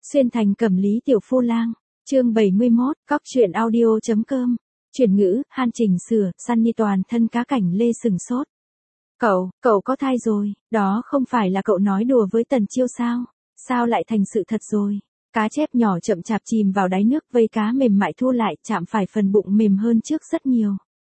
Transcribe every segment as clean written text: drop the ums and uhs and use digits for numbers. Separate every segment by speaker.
Speaker 1: Xuyên thành Cẩm Lý tiểu phu lang, chương 71, cóc truyện audio.com, chuyển ngữ, han chỉnh sửa, Sunny toàn thân cá cảnh lê sừng sốt. Cậu có thai rồi, đó không phải là cậu nói đùa với Tần Chiêu sao? Sao lại thành sự thật rồi? Cá chép nhỏ chậm chạp chìm vào đáy nước, vây cá mềm mại thu lại, chạm phải phần bụng mềm hơn trước rất nhiều.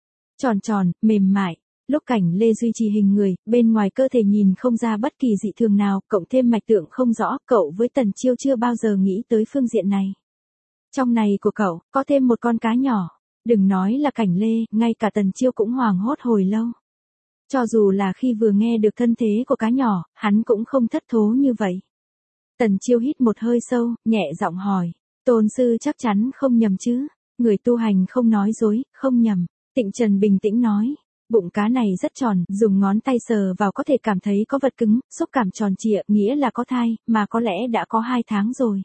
Speaker 1: Tròn, mềm mại. Lúc cảnh lê duy trì hình người, bên ngoài cơ thể nhìn không ra bất kỳ dị thường nào, cộng thêm mạch tượng không rõ, cậu với Tần Chiêu chưa bao giờ nghĩ tới phương diện này. Trong này của cậu, có thêm một con cá nhỏ. Đừng nói là cảnh lê, ngay cả Tần Chiêu cũng hoảng hốt hồi lâu. Cho dù là khi vừa nghe được thân thế của cá nhỏ, hắn cũng không thất thố như vậy. Tần Chiêu hít một hơi sâu, nhẹ giọng hỏi. Tôn sư chắc chắn không nhầm chứ? Người tu hành không nói dối, không nhầm. Tịnh Trần bình tĩnh nói. Bụng cá này rất tròn, dùng ngón tay sờ vào có thể cảm thấy có vật cứng, xúc cảm tròn trịa, nghĩa là có thai, mà có lẽ đã có 2 tháng rồi.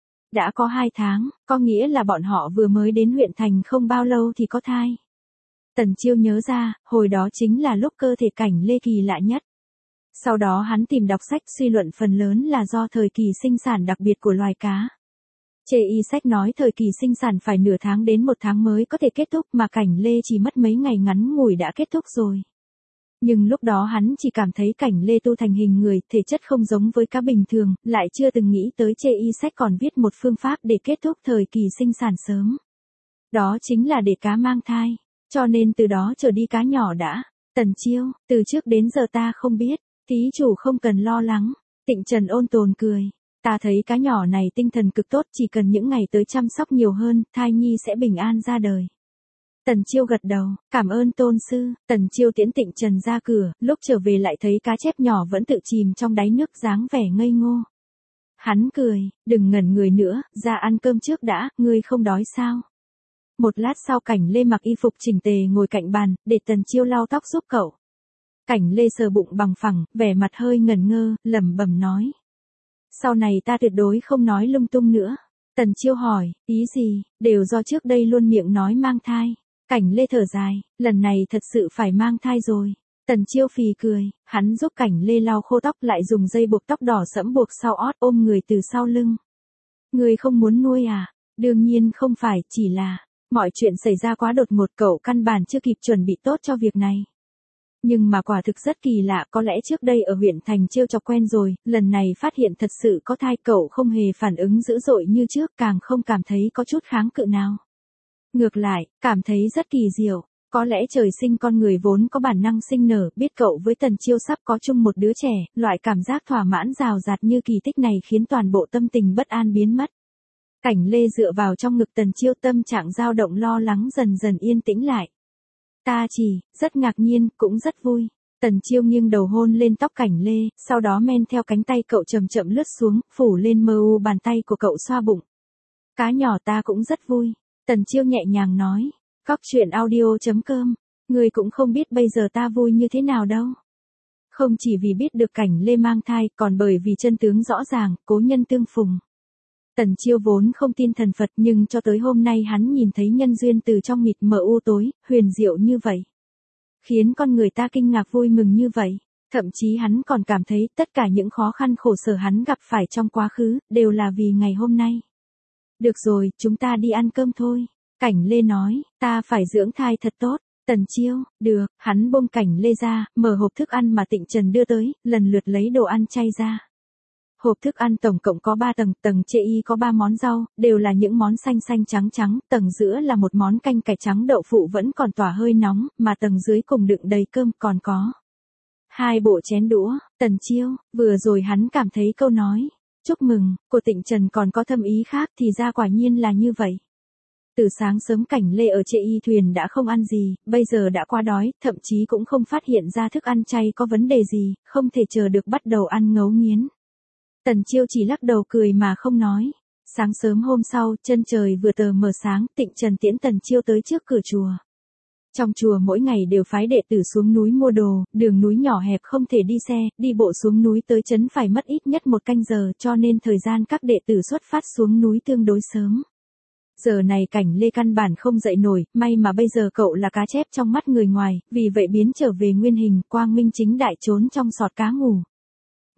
Speaker 1: Đã có 2 tháng, có nghĩa là bọn họ vừa mới đến huyện thành không bao lâu thì có thai. Tần Chiêu nhớ ra, hồi đó chính là lúc cơ thể cảnh lê kỳ lạ nhất. Sau đó hắn tìm đọc sách suy luận phần lớn là do thời kỳ sinh sản đặc biệt của loài cá. Chê y sách nói thời kỳ sinh sản phải nửa tháng đến 1 tháng mới có thể kết thúc, mà cảnh lê chỉ mất mấy ngày ngắn ngủi đã kết thúc rồi. Nhưng lúc đó hắn chỉ cảm thấy cảnh lê tu thành hình người, thể chất không giống với cá bình thường, lại chưa từng nghĩ tới chê y sách còn viết một phương pháp để kết thúc thời kỳ sinh sản sớm. Đó chính là để cá mang thai. Cho nên từ đó trở đi cá nhỏ đã. Tần Chiêu, từ trước đến giờ ta không biết, thí chủ không cần lo lắng. Tịnh Trần ôn tồn cười. Ta thấy cá nhỏ này tinh thần cực tốt, chỉ cần những ngày tới chăm sóc nhiều hơn, thai nhi sẽ bình an ra đời. Tần Chiêu gật đầu, cảm ơn tôn sư. Tần Chiêu tiễn Tịnh Trần ra cửa, lúc trở về lại thấy cá chép nhỏ vẫn tự chìm trong đáy nước dáng vẻ ngây ngô. Hắn cười, đừng ngẩn người nữa, ra ăn cơm trước đã, ngươi không đói sao? Một lát sau cảnh lê mặc y phục chỉnh tề ngồi cạnh bàn, để Tần Chiêu lau tóc giúp cậu. Cảnh lê sờ bụng bằng phẳng, vẻ mặt hơi ngẩn ngơ, lẩm bẩm nói. Sau này ta tuyệt đối không nói lung tung nữa. Tần Chiêu hỏi, ý gì, đều do trước đây luôn miệng nói mang thai. Cảnh lê thở dài, lần này thật sự phải mang thai rồi. Tần Chiêu phì cười, hắn giúp cảnh lê lau khô tóc lại dùng dây buộc tóc đỏ sẫm buộc sau ót, ôm người từ sau lưng. Người không muốn nuôi à? Đương nhiên không phải, chỉ là mọi chuyện xảy ra quá đột ngột, cậu căn bản chưa kịp chuẩn bị tốt cho việc này. Nhưng mà quả thực rất kỳ lạ, có lẽ trước đây ở huyện thành trêu chọc quen rồi, lần này phát hiện thật sự có thai, cậu không hề phản ứng dữ dội như trước, càng không cảm thấy có chút kháng cự nào. Ngược lại, cảm thấy rất kỳ diệu, có lẽ trời sinh con người vốn có bản năng sinh nở, biết cậu với Tần Chiêu sắp có chung một đứa trẻ, loại cảm giác thỏa mãn rào rạt như kỳ tích này khiến toàn bộ tâm tình bất an biến mất. Cảnh lê dựa vào trong ngực Tần Chiêu, tâm trạng dao động lo lắng dần dần yên tĩnh lại. Ta chỉ, rất ngạc nhiên, cũng rất vui. Tần Chiêu nghiêng đầu hôn lên tóc cảnh lê, sau đó men theo cánh tay cậu chậm chậm lướt xuống, phủ lên mờ u bàn tay của cậu xoa bụng. Cá nhỏ ta cũng rất vui. Tần Chiêu nhẹ nhàng nói. Cóc truyện audio.com, người cũng không biết bây giờ ta vui như thế nào đâu. Không chỉ vì biết được cảnh lê mang thai, còn bởi vì chân tướng rõ ràng, cố nhân tương phùng. Tần Chiêu vốn không tin thần Phật, nhưng cho tới hôm nay hắn nhìn thấy nhân duyên từ trong mịt mờ u tối, huyền diệu như vậy. Khiến con người ta kinh ngạc vui mừng như vậy. Thậm chí hắn còn cảm thấy tất cả những khó khăn khổ sở hắn gặp phải trong quá khứ, đều là vì ngày hôm nay. Được rồi, chúng ta đi ăn cơm thôi. Cảnh lê nói, ta phải dưỡng thai thật tốt. Tần Chiêu, được, hắn buông cảnh lê ra, mở hộp thức ăn mà Tịnh Trần đưa tới, lần lượt lấy đồ ăn chay ra. Hộp thức ăn tổng cộng có 3 tầng, tầng chê y có 3 món rau, đều là những món xanh xanh trắng trắng, tầng giữa là một món canh cải trắng đậu phụ vẫn còn tỏa hơi nóng, mà tầng dưới cùng đựng đầy cơm, còn có 2 bộ chén đũa. Tần Chiêu, vừa rồi hắn cảm thấy câu nói, chúc mừng, của Tịnh Trần còn có thâm ý khác, thì ra quả nhiên là như vậy. Từ sáng sớm cảnh lê ở chê y thuyền đã không ăn gì, bây giờ đã quá đói, thậm chí cũng không phát hiện ra thức ăn chay có vấn đề gì, không thể chờ được bắt đầu ăn ngấu nghiến. Tần Chiêu chỉ lắc đầu cười mà không nói. Sáng sớm hôm sau, chân trời vừa tờ mờ sáng, Tịnh Trần tiễn Tần Chiêu tới trước cửa chùa. Trong chùa mỗi ngày đều phái đệ tử xuống núi mua đồ, đường núi nhỏ hẹp không thể đi xe, đi bộ xuống núi tới trấn phải mất ít nhất 1 canh giờ, cho nên thời gian các đệ tử xuất phát xuống núi tương đối sớm. Giờ này cảnh lê căn bản không dậy nổi, may mà bây giờ cậu là cá chép trong mắt người ngoài, vì vậy biến trở về nguyên hình, quang minh chính đại trốn trong sọt cá ngủ.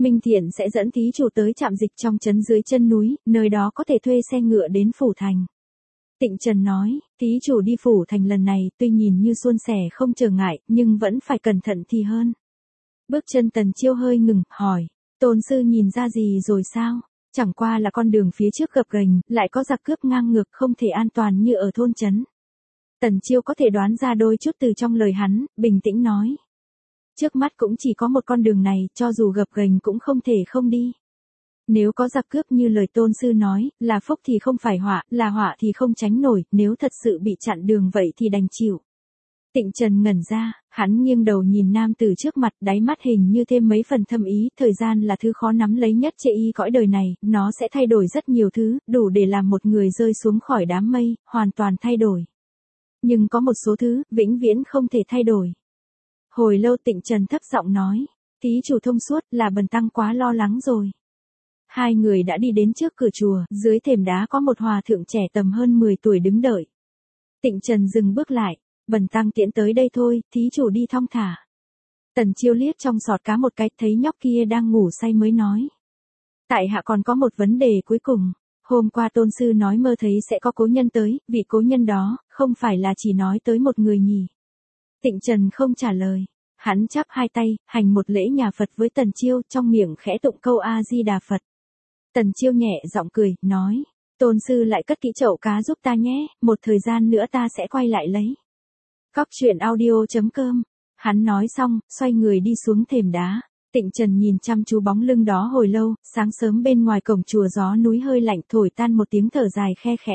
Speaker 1: Minh Thiện sẽ dẫn thí chủ tới trạm dịch trong trấn dưới chân núi, nơi đó có thể thuê xe ngựa đến phủ thành. Tịnh Trần nói, thí chủ đi phủ thành lần này tuy nhìn như suôn sẻ không trở ngại, nhưng vẫn phải cẩn thận thì hơn. Bước chân Tần Chiêu hơi ngừng, hỏi, tôn sư nhìn ra gì rồi sao? Chẳng qua là con đường phía trước gập ghềnh, lại có giặc cướp ngang ngược không thể an toàn như ở thôn trấn. Tần Chiêu có thể đoán ra đôi chút từ trong lời hắn, bình tĩnh nói. Trước mắt cũng chỉ có một con đường này, cho dù gập ghềnh cũng không thể không đi. Nếu có giặc cướp như lời tôn sư nói, là phúc thì không phải họa, là họa thì không tránh nổi, nếu thật sự bị chặn đường vậy thì đành chịu. Tịnh Trần ngẩn ra, hắn nghiêng đầu nhìn nam tử trước mặt, đáy mắt hình như thêm mấy phần thâm ý, thời gian là thứ khó nắm lấy nhất trên y cõi đời này, nó sẽ thay đổi rất nhiều thứ, đủ để làm một người rơi xuống khỏi đám mây, hoàn toàn thay đổi. Nhưng có một số thứ, vĩnh viễn không thể thay đổi. Hồi lâu Tịnh Trần thấp giọng nói, thí chủ thông suốt, là bần tăng quá lo lắng rồi. Hai người đã đi đến trước cửa chùa, dưới thềm đá có một hòa thượng trẻ tầm hơn 10 tuổi đứng đợi. Tịnh Trần dừng bước lại, bần tăng tiễn tới đây thôi, thí chủ đi thong thả. Tần Chiêu liếc trong sọt cá một cái, thấy nhóc kia đang ngủ say mới nói. Tại hạ còn có một vấn đề cuối cùng. Hôm qua tôn sư nói mơ thấy sẽ có cố nhân tới, vị cố nhân đó, không phải là chỉ nói tới một người nhỉ. Tịnh Trần không trả lời. Hắn chắp hai tay, hành một lễ nhà Phật với Tần Chiêu, trong miệng khẽ tụng câu A-di-đà Phật. Tần Chiêu nhẹ giọng cười, nói, tôn sư lại cất kỹ chậu cá giúp ta nhé, một thời gian nữa ta sẽ quay lại lấy. Cóc truyện audio.com. Hắn nói xong, xoay người đi xuống thềm đá. Tịnh Trần nhìn chăm chú bóng lưng đó hồi lâu, sáng sớm bên ngoài cổng chùa gió núi hơi lạnh thổi tan một tiếng thở dài khe khẽ.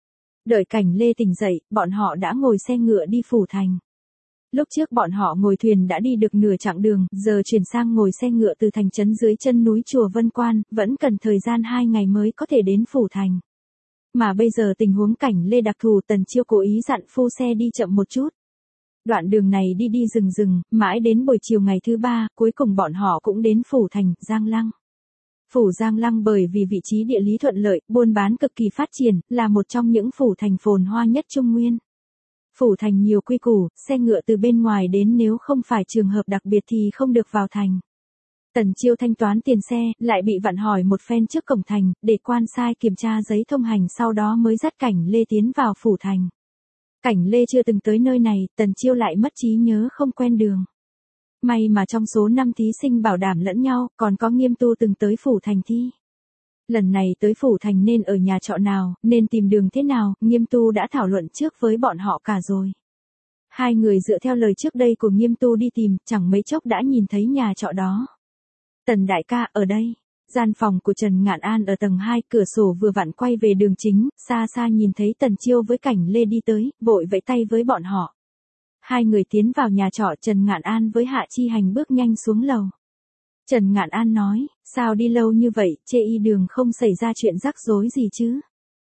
Speaker 1: Đợi Cảnh Lê tỉnh dậy, bọn họ đã ngồi xe ngựa đi phủ thành. Lúc trước bọn họ ngồi thuyền đã đi được nửa chặng đường, giờ chuyển sang ngồi xe ngựa từ thành trấn dưới chân núi chùa Vân Quan, vẫn cần thời gian 2 ngày mới có thể đến phủ thành. Mà bây giờ tình huống Cảnh Lê đặc thù, Tần Chiêu cố ý dặn phu xe đi chậm một chút. Đoạn đường này đi đi rừng rừng, mãi đến buổi chiều ngày thứ 3, cuối cùng bọn họ cũng đến phủ thành, Giang Lăng. Phủ Giang Lăng bởi vì vị trí địa lý thuận lợi, buôn bán cực kỳ phát triển, là một trong những phủ thành phồn hoa nhất Trung Nguyên. Phủ thành nhiều quy củ, xe ngựa từ bên ngoài đến nếu không phải trường hợp đặc biệt thì không được vào thành. Tần Chiêu thanh toán tiền xe, lại bị vặn hỏi một phen trước cổng thành, để quan sai kiểm tra giấy thông hành sau đó mới dắt Cảnh Lê tiến vào phủ thành. Cảnh Lê chưa từng tới nơi này, Tần Chiêu lại mất trí nhớ không quen đường. May mà trong số 5 thí sinh bảo đảm lẫn nhau, còn có Nghiêm Tu từng tới phủ thành thi. Lần này tới phủ thành nên ở nhà trọ nào, nên tìm đường thế nào, Nghiêm Tu đã thảo luận trước với bọn họ cả rồi. Hai người dựa theo lời trước đây của Nghiêm Tu đi tìm, chẳng mấy chốc đã nhìn thấy nhà trọ đó. Tần đại ca, ở đây. Gian phòng của Trần Ngạn An ở tầng 2, cửa sổ vừa vặn quay về đường chính, xa xa nhìn thấy Tần Chiêu với Cảnh Lê đi tới, vội vẫy tay với bọn họ. Hai người tiến vào nhà trọ, Trần Ngạn An với Hạ Chi Hành bước nhanh xuống lầu. Trần Ngạn An nói, sao đi lâu như vậy, chê y đường không xảy ra chuyện rắc rối gì chứ?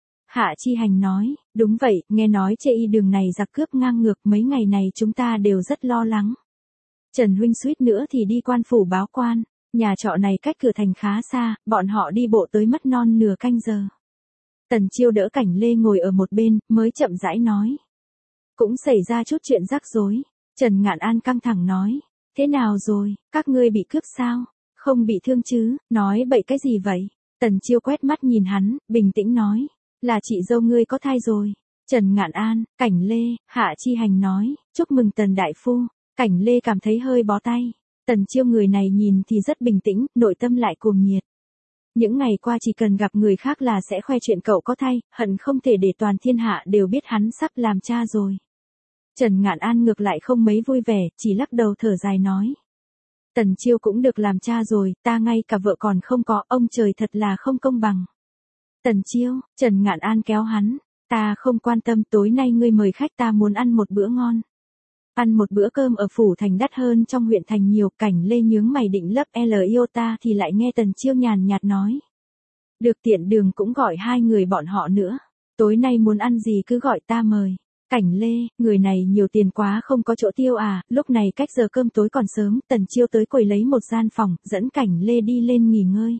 Speaker 1: Hạ Chi Hành nói, đúng vậy, nghe nói chê y đường này giặc cướp ngang ngược, mấy ngày này chúng ta đều rất lo lắng. Trần huynh suýt nữa thì đi quan phủ báo quan, nhà trọ này cách cửa thành khá xa, bọn họ đi bộ tới mất non nửa canh giờ. Tần Chiêu đỡ Cảnh Lê ngồi ở một bên, mới chậm rãi nói. Cũng xảy ra chút chuyện rắc rối. Trần Ngạn An căng thẳng nói, thế nào rồi, các ngươi bị cướp sao? Không bị thương chứ, nói bậy cái gì vậy? Tần Chiêu quét mắt nhìn hắn, bình tĩnh nói, là chị dâu ngươi có thai rồi. Trần Ngạn An, Cảnh Lê, Hạ Chi Hành nói, chúc mừng Tần đại phu. Cảnh Lê cảm thấy hơi bó tay. Tần Chiêu người này nhìn thì rất bình tĩnh, nội tâm lại cuồng nhiệt. Những ngày qua chỉ cần gặp người khác là sẽ khoe chuyện cậu có thai, hận không thể để toàn thiên hạ đều biết hắn sắp làm cha rồi. Trần Ngạn An ngược lại không mấy vui vẻ, chỉ lắc đầu thở dài nói. Tần Chiêu cũng được làm cha rồi, ta ngay cả vợ còn không có, ông trời thật là không công bằng. Tần Chiêu, Trần Ngạn An kéo hắn, ta không quan tâm, tối nay ngươi mời khách, ta muốn ăn một bữa ngon. Ăn một bữa cơm ở phủ thành đắt hơn trong huyện thành nhiều. Cảnh Lê nhướng mày định lấp L iota thì lại nghe Tần Chiêu nhàn nhạt nói. Được, tiện đường cũng gọi hai người bọn họ nữa. Tối nay muốn ăn gì cứ gọi ta mời. Cảnh Lê, người này nhiều tiền quá không có chỗ tiêu à. Lúc này cách giờ cơm tối còn sớm, Tần Chiêu tới quầy lấy một gian phòng, dẫn Cảnh Lê đi lên nghỉ ngơi.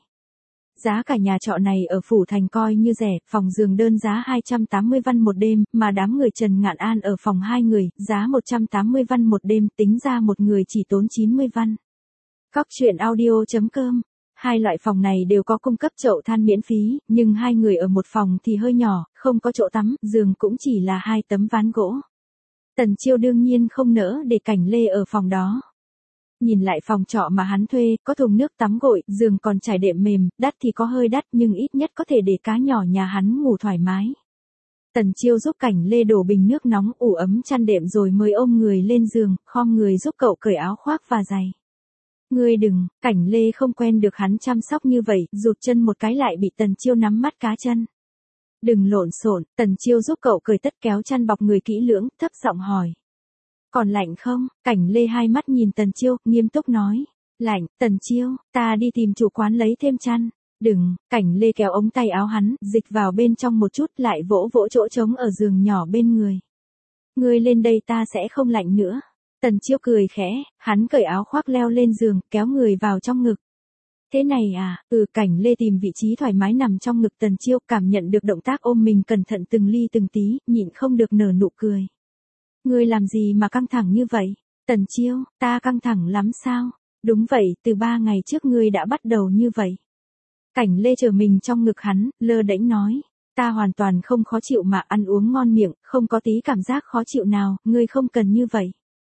Speaker 1: Giá cả nhà trọ này ở phủ thành coi như rẻ, phòng giường đơn giá 280 văn một đêm, mà đám người Trần Ngạn An ở phòng 2 người, giá 180 văn một đêm, tính ra một người chỉ tốn 90 văn. Cóc truyện audio.com Hai loại phòng này đều có cung cấp chậu than miễn phí, nhưng hai người ở một phòng thì hơi nhỏ, không có chỗ tắm, giường cũng chỉ là hai tấm ván gỗ. Tần Chiêu đương nhiên không nỡ để Cảnh Lê ở phòng đó. Nhìn lại phòng trọ mà hắn thuê, có thùng nước tắm gội, giường còn trải đệm mềm, đắt thì có hơi đắt nhưng ít nhất có thể để cá nhỏ nhà hắn ngủ thoải mái. Tần Chiêu giúp Cảnh Lê đổ bình nước nóng ủ ấm chăn đệm rồi mới ôm người lên giường, khom người giúp cậu cởi áo khoác và giày. Ngươi đừng, Cảnh Lê không quen được hắn chăm sóc như vậy, rụt chân một cái lại bị Tần Chiêu nắm mắt cá chân. Đừng lộn xộn, Tần Chiêu giúp cậu cởi tất kéo chăn bọc người kỹ lưỡng, thấp giọng hỏi. Còn lạnh không? Cảnh Lê hai mắt nhìn Tần Chiêu, nghiêm túc nói. Lạnh, Tần Chiêu, ta đi tìm chủ quán lấy thêm chăn. Đừng, Cảnh Lê kéo ống tay áo hắn, dịch vào bên trong một chút lại vỗ vỗ chỗ trống ở giường nhỏ bên người. Ngươi lên đây ta sẽ không lạnh nữa. Tần Chiêu cười khẽ, hắn cởi áo khoác leo lên giường, kéo người vào trong ngực. Thế này à, Cảnh Lê tìm vị trí thoải mái nằm trong ngực Tần Chiêu, cảm nhận được động tác ôm mình cẩn thận từng ly từng tí, nhịn không được nở nụ cười. Ngươi làm gì mà căng thẳng như vậy? Tần Chiêu, ta căng thẳng lắm sao? Đúng vậy, từ 3 ngày trước ngươi đã bắt đầu như vậy. Cảnh Lê trở mình trong ngực hắn, lơ đễnh nói. Ta hoàn toàn không khó chịu mà ăn uống ngon miệng, không có tí cảm giác khó chịu nào, ngươi không cần như vậy.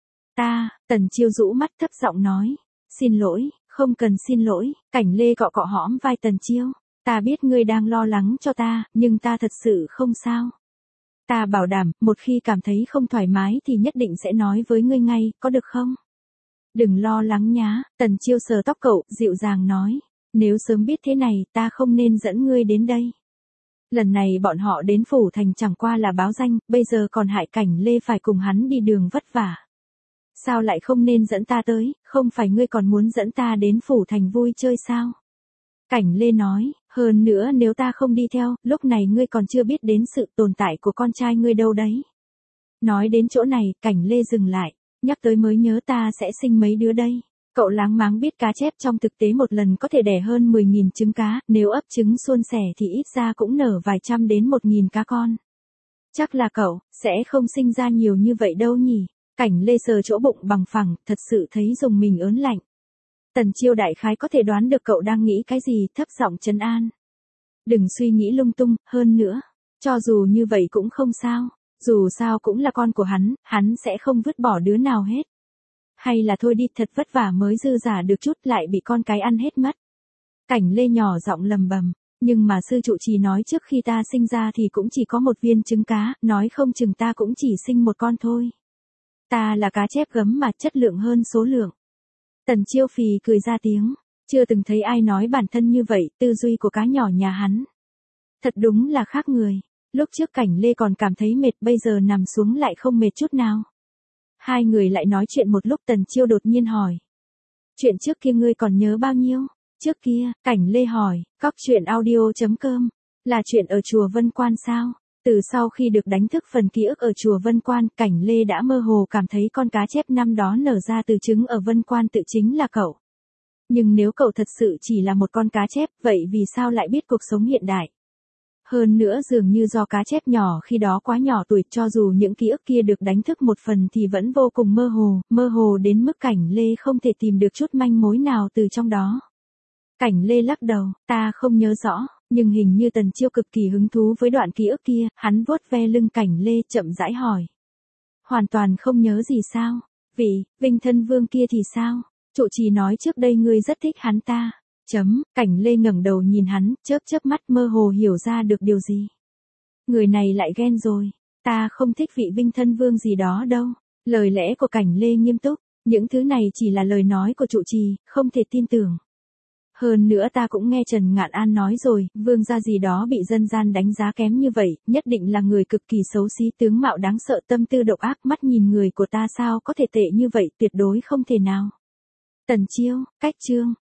Speaker 1: Tần Chiêu rũ mắt thấp giọng nói. Xin lỗi, không cần xin lỗi, Cảnh Lê cọ cọ hõm vai Tần Chiêu. Ta biết ngươi đang lo lắng cho ta, nhưng ta thật sự không sao. Ta bảo đảm, một khi cảm thấy không thoải mái thì nhất định sẽ nói với ngươi ngay, có được không? Đừng lo lắng nhá, Tần Chiêu sờ tóc cậu, dịu dàng nói. Nếu sớm biết thế này, ta không nên dẫn ngươi đến đây. Lần này bọn họ đến phủ thành chẳng qua là báo danh, bây giờ còn hại Cảnh Lê phải cùng hắn đi đường vất vả. Sao lại không nên dẫn ta tới, không phải ngươi còn muốn dẫn ta đến phủ thành vui chơi sao? Cảnh Lê nói, hơn nữa nếu ta không đi theo, lúc này ngươi còn chưa biết đến sự tồn tại của con trai ngươi đâu đấy. Nói đến chỗ này, Cảnh Lê dừng lại, nhắc tới mới nhớ ta sẽ sinh mấy đứa đây. Cậu láng máng biết cá chép trong thực tế một lần có thể đẻ hơn 10.000 trứng cá, nếu ấp trứng suôn sẻ thì ít ra cũng nở vài trăm đến 1.000 cá con. Chắc là cậu, sẽ không sinh ra nhiều như vậy đâu nhỉ. Cảnh Lê sờ chỗ bụng bằng phẳng, thật sự thấy dùng mình ớn lạnh. Tần Chiêu đại khái có thể đoán được cậu đang nghĩ cái gì, thấp giọng trấn an. Đừng suy nghĩ lung tung, hơn nữa. Cho dù như vậy cũng không sao. Dù sao cũng là con của hắn sẽ không vứt bỏ đứa nào hết. Hay là thôi đi, thật vất vả mới dư giả được chút lại bị con cái ăn hết mất. Cảnh Lê nhỏ giọng lầm bầm. Nhưng mà sư trụ trì nói trước khi ta sinh ra thì cũng chỉ có một viên trứng cá, nói không chừng ta cũng chỉ sinh một con thôi. Ta là cá chép gấm mà chất lượng hơn số lượng. Tần Chiêu phì cười ra tiếng. Chưa từng thấy ai nói bản thân như vậy, tư duy của cá nhỏ nhà hắn. Thật đúng là khác người. Lúc trước Cảnh Lê còn cảm thấy mệt, bây giờ nằm xuống lại không mệt chút nào. Hai người lại nói chuyện một lúc, Tần Chiêu đột nhiên hỏi. Chuyện trước kia ngươi còn nhớ bao nhiêu? Trước kia, Cảnh Lê hỏi, cóc truyện audio.com. Là chuyện ở chùa Vân Quan sao? Từ sau khi được đánh thức phần ký ức ở chùa Vân Quan, Cảnh Lê đã mơ hồ cảm thấy con cá chép năm đó nở ra từ trứng ở Vân Quan tự chính là cậu. Nhưng nếu cậu thật sự chỉ là một con cá chép, vậy vì sao lại biết cuộc sống hiện đại? Hơn nữa dường như do cá chép nhỏ khi đó quá nhỏ tuổi, cho dù những ký ức kia được đánh thức một phần thì vẫn vô cùng mơ hồ đến mức Cảnh Lê không thể tìm được chút manh mối nào từ trong đó. Cảnh Lê lắc đầu, ta không nhớ rõ, nhưng hình như Tần Chiêu cực kỳ hứng thú với đoạn ký ức kia, hắn vuốt ve lưng Cảnh Lê chậm rãi hỏi. Hoàn toàn không nhớ gì sao? Vị Vinh Thân Vương kia thì sao? Trụ trì nói trước đây ngươi rất thích hắn ta. Cảnh Lê ngẩng đầu nhìn hắn, chớp mắt mơ hồ hiểu ra được điều gì. Người này lại ghen rồi, ta không thích vị Vinh Thân Vương gì đó đâu. Lời lẽ của Cảnh Lê nghiêm túc, những thứ này chỉ là lời nói của trụ trì, không thể tin tưởng. Hơn nữa ta cũng nghe Trần Ngạn An nói rồi, vương gia gì đó bị dân gian đánh giá kém như vậy, nhất định là người cực kỳ xấu xí, tướng mạo đáng sợ, tâm tư độc ác, mắt nhìn người của ta sao có thể tệ như vậy, tuyệt đối không thể nào. Tần Chiêu, cách chương.